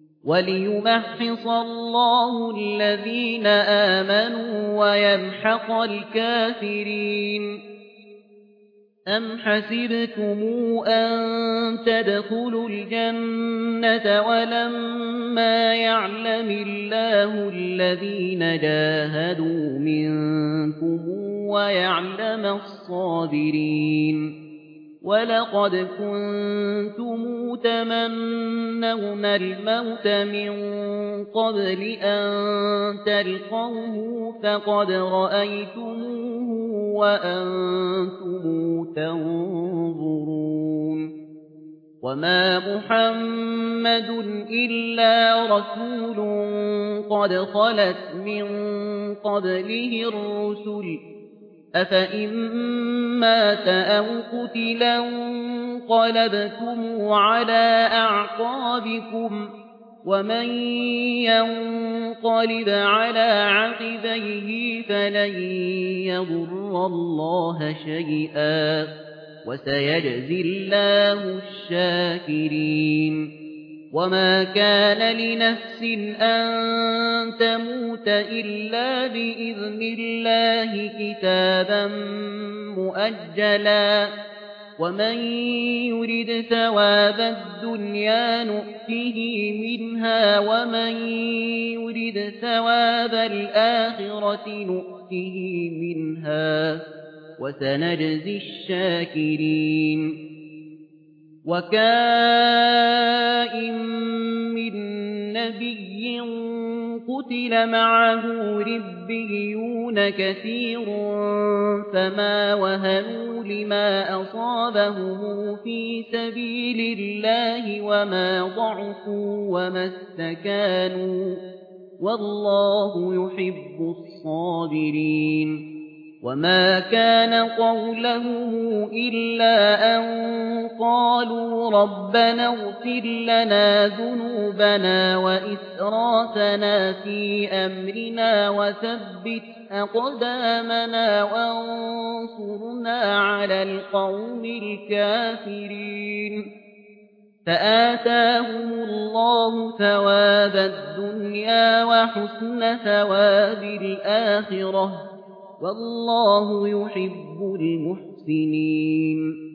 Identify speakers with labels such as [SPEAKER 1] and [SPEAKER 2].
[SPEAKER 1] وَلِيُمَحِّصَ اللَّهُ الَّذِينَ آمَنُوا وَيَمْحَقَ الْكَافِرِينَ أَمْ حَسِبْتُمْ أَن تَدْخُلُوا الْجَنَّةَ وَلَمَّا يَعْلَمِ اللَّهُ الَّذِينَ جَاهَدُوا مِنكُمْ وَيَعْلَمَ الصَّابِرِينَ وَلَقَدْ كُنتُمْ تَمَنَّوْنَ الْمَوْتَ مِن قَبْلِ أَن تَلْقَوْهُ فَقَدْ رَأَيْتُمُوهُ وَأَنتُمْ تَنظُرُونَ وَمَا مُحَمَّدٌ إِلَّا رَسُولٌ قَدْ خَلَتْ مِن قَبْلِهِ الرُّسُلُ أَفَإِن مَّاتَ أَوْ قُتِلَ انقَلَبْتُمْ عَلَىٰ أَعْقَابِكُمْ وَمَن يَنقَلِبْ عَلَىٰ عَقِبَيْهِ فَلَن يَضُرَّ اللَّهَ شَيْئًا وَسَيَجْزِي اللَّهُ الشَّاكِرِينَ وَمَا كَانَ لِنَفْسٍ أَن تَمُوتَ إِلَّا بِإِذْنِ اللَّهِ كِتَابًا مُّؤَجَّلًا وَمَن يُرِدْ ثَوَابَ الدُّنْيَا نُؤْتِهِ مِنْهَا وَمَن يُرِدْ ثَوَابَ الْآخِرَةِ نُؤْتِهِ مِنْهَا وَسَنَجْزِي الشَّاكِرِينَ وَكَأَيِّن مِّن نَّبِيٍّ قُتِلَ مَعَهُ رِبِّيُّونَ كَثِيرٌ فَمَا وَهَنُوا لِمَا أَصَابَهُمْ فِي سَبِيلِ اللَّهِ وَمَا ضَعُفُوا وَمَا اسْتَكَانُوا وَاللَّهُ يُحِبُّ الصَّابِرِينَ وَمَا كَانَ قَوْلَهُمْ إِلَّا أَن قَالُوا رَبَّنَا اغْفِرْ لَنَا ذُنُوبَنَا وَإِسْرَافَنَا فِي أَمْرِنَا وَثَبِّتْ أَقْدَامَنَا وَانصُرْنَا عَلَى الْقَوْمِ الْكَافِرِينَ فَآتَاهُمُ اللَّهُ ثَوَابَ الدُّنْيَا وَحُسْنَ ثَوَابِ الْآخِرَةِ وَاللَّهُ يُحِبُّ الْمُحْسِنِينَ